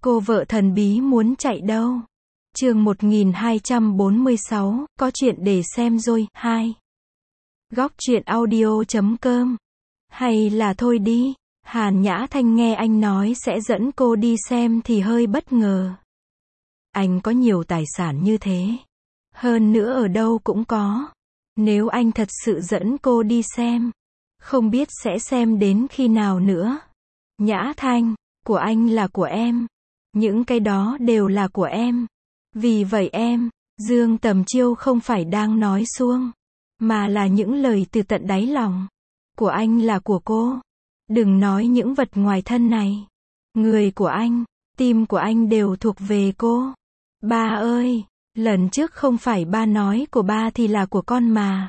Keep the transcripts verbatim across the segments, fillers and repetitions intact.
Cô vợ thần bí muốn chạy đâu? Chương một nghìn hai trăm bốn mươi sáu, có chuyện để xem rồi, hai. Góc truyện audio chấm com. Hay là thôi đi, Hàn Nhã Thanh nghe anh nói sẽ dẫn cô đi xem thì hơi bất ngờ. Anh có nhiều tài sản như thế. Hơn nữa ở đâu cũng có. Nếu anh thật sự dẫn cô đi xem, không biết sẽ xem đến khi nào nữa. Nhã Thanh, của anh là của em. Những cái đó đều là của em. Vì vậy em, Dương Tầm Chiêu không phải đang nói suông, mà là những lời từ tận đáy lòng. Của anh là của cô. Đừng nói những vật ngoài thân này. Người của anh, tim của anh đều thuộc về cô. Ba ơi, lần trước không phải ba nói của ba thì là của con mà.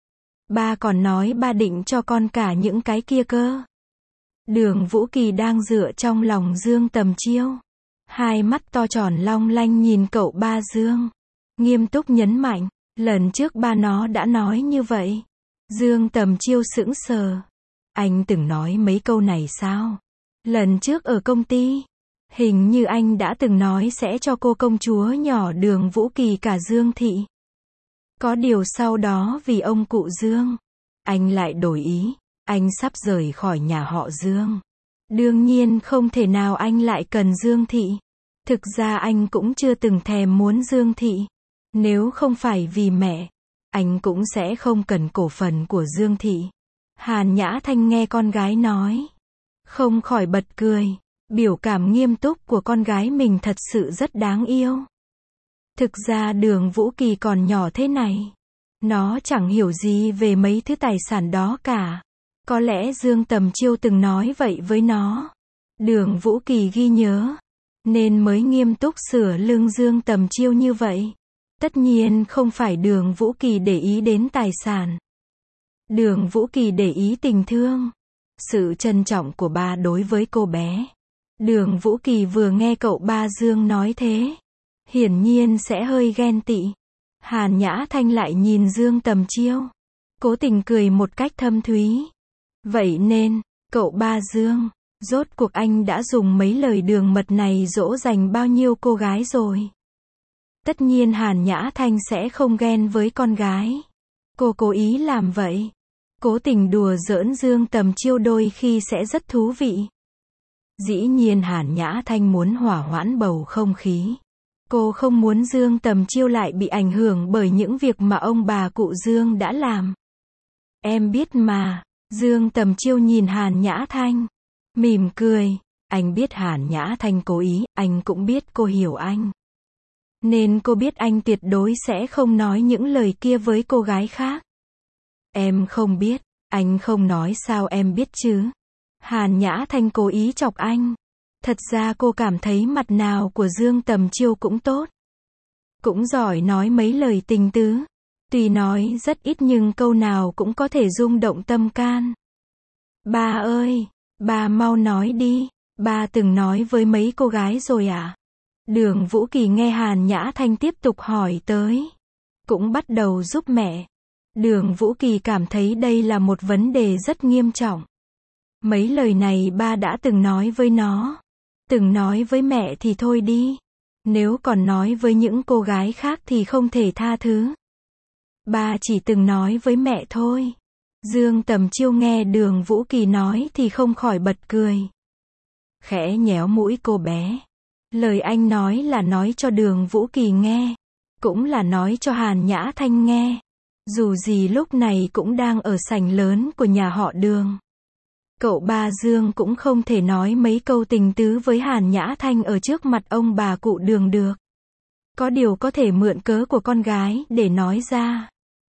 Ba còn nói ba định cho con cả những cái kia cơ. Đường Vũ Kỳ đang dựa trong lòng Dương Tầm Chiêu. Hai mắt to tròn long lanh nhìn cậu ba Dương. Nghiêm túc nhấn mạnh, lần trước ba nó đã nói như vậy. Dương Tầm Chiêu sững sờ. Anh từng nói mấy câu này sao? Lần trước ở công ty, hình như anh đã từng nói sẽ cho cô công chúa nhỏ Đường Vũ Kỳ cả Dương thị. Có điều sau đó vì ông cụ Dương, anh lại đổi ý. Anh sắp rời khỏi nhà họ Dương. Đương nhiên không thể nào anh lại cần Dương thị. Thực ra anh cũng chưa từng thèm muốn Dương thị. Nếu không phải vì mẹ, anh cũng sẽ không cần cổ phần của Dương thị. Hàn Nhã Thanh nghe con gái nói, không khỏi bật cười. Biểu cảm nghiêm túc của con gái mình thật sự rất đáng yêu. Thực ra Đường Vũ Kỳ còn nhỏ thế này, nó chẳng hiểu gì về mấy thứ tài sản đó cả. Có lẽ Dương Tầm Chiêu từng nói vậy với nó. Đường Vũ Kỳ ghi nhớ, nên mới nghiêm túc sửa lưng Dương Tầm Chiêu như vậy. Tất nhiên không phải Đường Vũ Kỳ để ý đến tài sản. Đường Vũ Kỳ để ý tình thương, sự trân trọng của ba đối với cô bé. Đường Vũ Kỳ vừa nghe cậu ba Dương nói thế, hiển nhiên sẽ hơi ghen tị. Hàn Nhã Thanh lại nhìn Dương Tầm Chiêu, cố tình cười một cách thâm thúy. Vậy nên, cậu ba Dương, rốt cuộc anh đã dùng mấy lời đường mật này dỗ dành bao nhiêu cô gái rồi? Tất nhiên Hàn Nhã Thanh sẽ không ghen với con gái. Cô cố ý làm vậy. Cố tình đùa giỡn Dương Tầm Chiêu đôi khi sẽ rất thú vị. Dĩ nhiên Hàn Nhã Thanh muốn hỏa hoãn bầu không khí. Cô không muốn Dương Tầm Chiêu lại bị ảnh hưởng bởi những việc mà ông bà cụ Dương đã làm. Em biết mà. Dương Tầm Chiêu nhìn Hàn Nhã Thanh, mỉm cười. Anh biết Hàn Nhã Thanh cố ý, anh cũng biết cô hiểu anh. Nên cô biết anh tuyệt đối sẽ không nói những lời kia với cô gái khác. Em không biết, anh không nói sao em biết chứ? Hàn Nhã Thanh cố ý chọc anh. Thật ra cô cảm thấy mặt nào của Dương Tầm Chiêu cũng tốt. Cũng giỏi nói mấy lời tình tứ. Tuy nói rất ít nhưng câu nào cũng có thể rung động tâm can. Ba ơi, ba mau nói đi, ba từng nói với mấy cô gái rồi à? Đường Vũ Kỳ nghe Hàn Nhã Thanh tiếp tục hỏi tới, cũng bắt đầu giúp mẹ. Đường Vũ Kỳ cảm thấy đây là một vấn đề rất nghiêm trọng. Mấy lời này ba đã từng nói với nó. Từng nói với mẹ thì thôi đi. Nếu còn nói với những cô gái khác thì không thể tha thứ. Ba chỉ từng nói với mẹ thôi. Dương Tầm Chiêu nghe Đường Vũ Kỳ nói thì không khỏi bật cười. Khẽ nhéo mũi cô bé. Lời anh nói là nói cho Đường Vũ Kỳ nghe. Cũng là nói cho Hàn Nhã Thanh nghe. Dù gì lúc này cũng đang ở sảnh lớn của nhà họ Đường. Cậu ba Dương cũng không thể nói mấy câu tình tứ với Hàn Nhã Thanh ở trước mặt ông bà cụ Đường được. Có điều có thể mượn cớ của con gái để nói ra.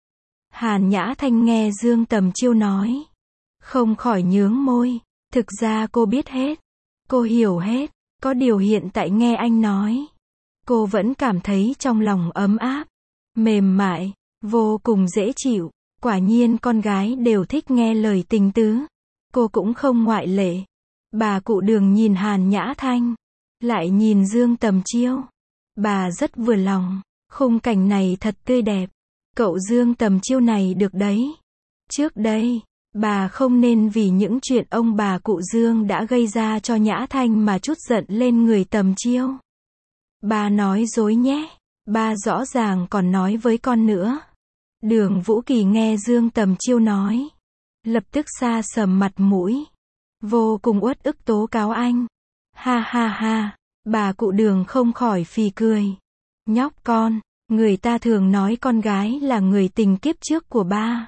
Hàn Nhã Thanh nghe Dương Tầm Chiêu nói, không khỏi nhướng môi. Thực ra cô biết hết, cô hiểu hết. Có điều hiện tại nghe anh nói, cô vẫn cảm thấy trong lòng ấm áp, mềm mại, vô cùng dễ chịu. Quả nhiên con gái đều thích nghe lời tình tứ. Cô cũng không ngoại lệ. Bà cụ Đường nhìn Hàn Nhã Thanh, lại nhìn Dương Tầm Chiêu. Bà rất vừa lòng. Khung cảnh này thật tươi đẹp. Cậu Dương Tầm Chiêu này được đấy. Trước đây, Bà không nên vì những chuyện ông bà cụ Dương đã gây ra cho Nhã Thanh mà trút giận lên người Tầm Chiêu. Bà nói dối nhé. Bà rõ ràng còn nói với con nữa. Đường Vũ Kỳ nghe Dương Tầm Chiêu nói, lập tức sa sầm mặt mũi, vô cùng uất ức tố cáo anh. Ha ha ha, bà cụ Đường không khỏi phì cười. Nhóc con, người ta thường nói con gái là người tình kiếp trước của ba.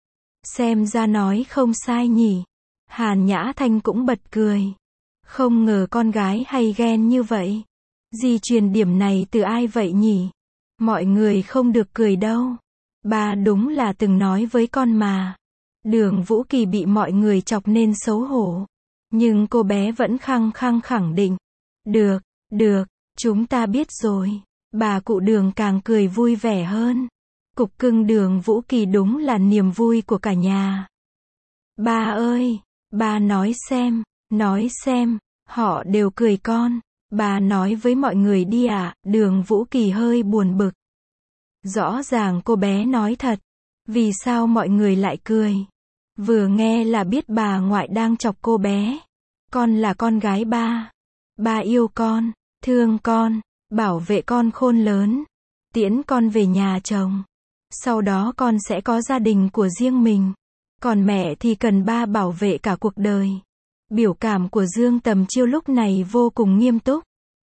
Xem ra nói không sai nhỉ. Hàn Nhã Thanh cũng bật cười. Không ngờ con gái hay ghen như vậy. Di truyền điểm này từ ai vậy nhỉ? Mọi người không được cười đâu. Ba đúng là từng nói với con mà. Đường Vũ Kỳ bị mọi người chọc nên xấu hổ. Nhưng cô bé vẫn khăng khăng khẳng định. Được, được, chúng ta biết rồi. Bà cụ Đường càng cười vui vẻ hơn. Cục cưng Đường Vũ Kỳ đúng là niềm vui của cả nhà. Ba ơi, ba nói xem, nói xem, họ đều cười con. Bà nói với mọi người đi ạ. À, Đường Vũ Kỳ hơi buồn bực. Rõ ràng cô bé nói thật. Vì sao mọi người lại cười? Vừa nghe là biết bà ngoại đang chọc cô bé. Con là con gái ba. Ba yêu con, thương con, bảo vệ con khôn lớn, tiễn con về nhà chồng. Sau đó con sẽ có gia đình của riêng mình. Còn mẹ thì cần ba bảo vệ cả cuộc đời. Biểu cảm của Dương Tầm Chiêu lúc này vô cùng nghiêm túc,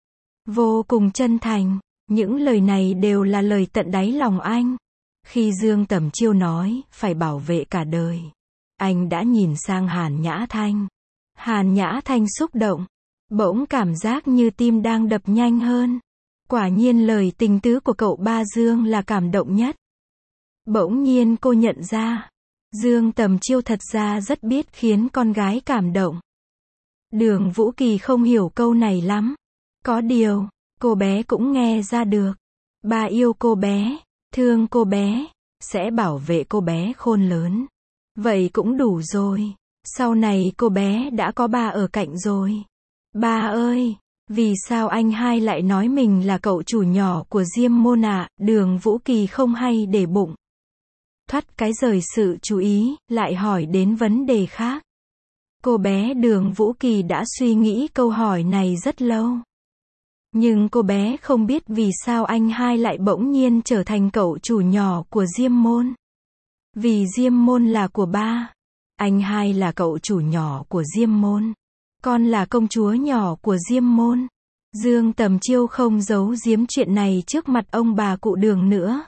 vô cùng chân thành. Những lời này đều là lời tận đáy lòng anh. Khi Dương Tầm Chiêu nói, phải bảo vệ cả đời, anh đã nhìn sang Hàn Nhã Thanh. Hàn Nhã Thanh xúc động, bỗng cảm giác như tim đang đập nhanh hơn. Quả nhiên lời tình tứ của cậu ba Dương là cảm động nhất. Bỗng nhiên cô nhận ra, Dương Tầm Chiêu thật ra rất biết khiến con gái cảm động. Đường Vũ Kỳ không hiểu câu này lắm. Có điều, cô bé cũng nghe ra được. Ba yêu cô bé, thương cô bé, sẽ bảo vệ cô bé khôn lớn. Vậy cũng đủ rồi. Sau này cô bé đã có ba ở cạnh rồi. Ba ơi, vì sao anh hai lại nói mình là cậu chủ nhỏ của Diêm Môn ạ? À? Đường Vũ Kỳ không hay để bụng. Thoát cái rời sự chú ý, lại hỏi đến vấn đề khác. Cô bé Đường Vũ Kỳ đã suy nghĩ câu hỏi này rất lâu. Nhưng cô bé không biết vì sao anh hai lại bỗng nhiên trở thành cậu chủ nhỏ của Diêm Môn. Vì Diêm Môn là của ba. Anh hai là cậu chủ nhỏ của Diêm Môn. Con là công chúa nhỏ của Diêm Môn. Dương Tầm Chiêu không giấu giếm chuyện này trước mặt ông bà cụ Đường nữa.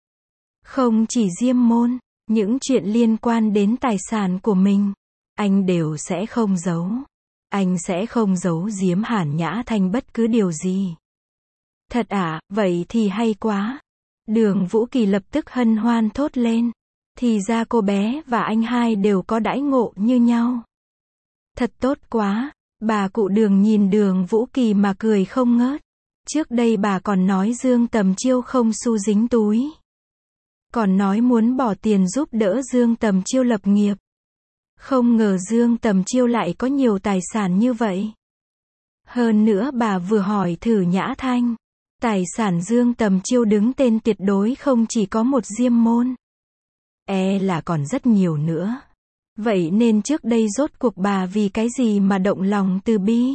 Không chỉ Diêm Môn, những chuyện liên quan đến tài sản của mình, anh đều sẽ không giấu. Anh sẽ không giấu giếm Hàn Nhã Thanh bất cứ điều gì. Thật à, vậy thì hay quá. Đường Vũ Kỳ lập tức hân hoan thốt lên. Thì ra cô bé và anh hai đều có đãi ngộ như nhau. Thật tốt quá. Bà cụ Đường nhìn Đường Vũ Kỳ mà cười không ngớt. Trước đây bà còn nói Dương Tầm Chiêu không xu dính túi. Còn nói muốn bỏ tiền giúp đỡ Dương Tầm Chiêu lập nghiệp. Không ngờ Dương Tầm Chiêu lại có nhiều tài sản như vậy. Hơn nữa bà vừa hỏi thử Nhã Thanh. Tài sản Dương Tầm Chiêu đứng tên tuyệt đối không chỉ có một Diêm Môn. E là còn rất nhiều nữa. Vậy nên trước đây rốt cuộc bà vì cái gì mà động lòng từ bi?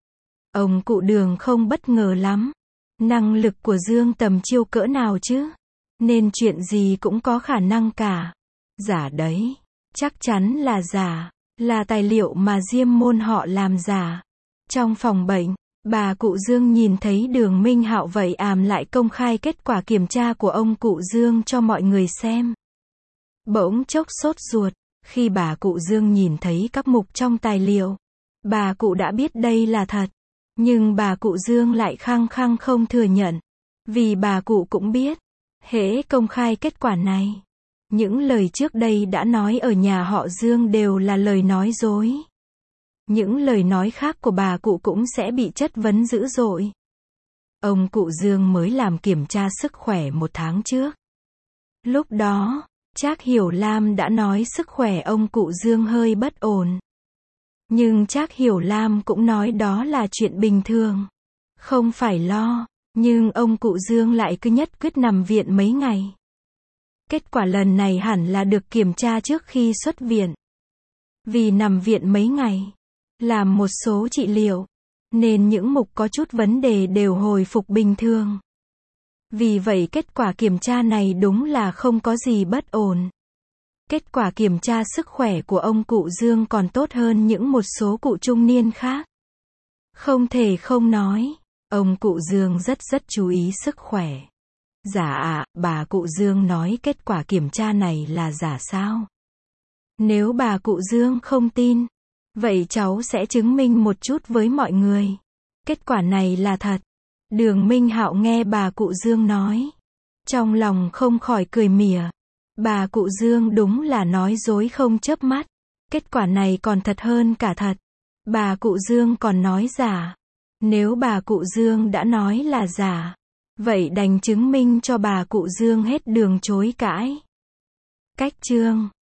Ông cụ Đường không bất ngờ lắm. Năng lực của Dương Tầm Chiêu cỡ nào chứ? Nên chuyện gì cũng có khả năng cả. Giả đấy. Chắc chắn là giả. Là tài liệu mà Diêm Môn họ làm giả. Trong phòng bệnh, bà cụ Dương nhìn thấy Đường Minh Hạo vậy àm lại công khai kết quả kiểm tra của ông cụ Dương cho mọi người xem. Bỗng chốc sốt ruột. Khi bà cụ Dương nhìn thấy các mục trong tài liệu, bà cụ đã biết đây là thật. Nhưng bà cụ Dương lại khăng khăng không thừa nhận. Vì bà cụ cũng biết, hễ công khai kết quả này, những lời trước đây đã nói ở nhà họ Dương đều là lời nói dối. Những lời nói khác của bà cụ cũng sẽ bị chất vấn dữ dội. Ông cụ Dương mới làm kiểm tra sức khỏe một tháng trước. Lúc đó, Trác Hiểu Lam đã nói sức khỏe ông cụ Dương hơi bất ổn. Nhưng Trác Hiểu Lam cũng nói đó là chuyện bình thường. Không phải lo, nhưng ông cụ Dương lại cứ nhất quyết nằm viện mấy ngày. Kết quả lần này hẳn là được kiểm tra trước khi xuất viện. Vì nằm viện mấy ngày, làm một số trị liệu, nên những mục có chút vấn đề đều hồi phục bình thường. Vì vậy kết quả kiểm tra này đúng là không có gì bất ổn. Kết quả kiểm tra sức khỏe của ông cụ Dương còn tốt hơn những một số cụ trung niên khác. Không thể không nói, ông cụ Dương rất rất chú ý sức khỏe. Dạ ạ, bà cụ Dương nói kết quả kiểm tra này là giả sao? Nếu bà cụ Dương không tin, vậy cháu sẽ chứng minh một chút với mọi người. Kết quả này là thật. Đường Minh Hạo nghe bà cụ Dương nói, trong lòng không khỏi cười mỉa. Bà cụ Dương đúng là nói dối không chớp mắt. Kết quả này còn thật hơn cả thật. Bà cụ Dương còn nói giả. Nếu bà cụ Dương đã nói là giả, vậy đành chứng minh cho bà cụ Dương hết đường chối cãi. Cách chương